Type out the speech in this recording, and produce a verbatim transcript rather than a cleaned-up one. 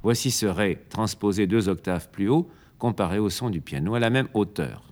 Voici ce Ré transposé deux octaves plus haut comparé au son du piano à la même hauteur.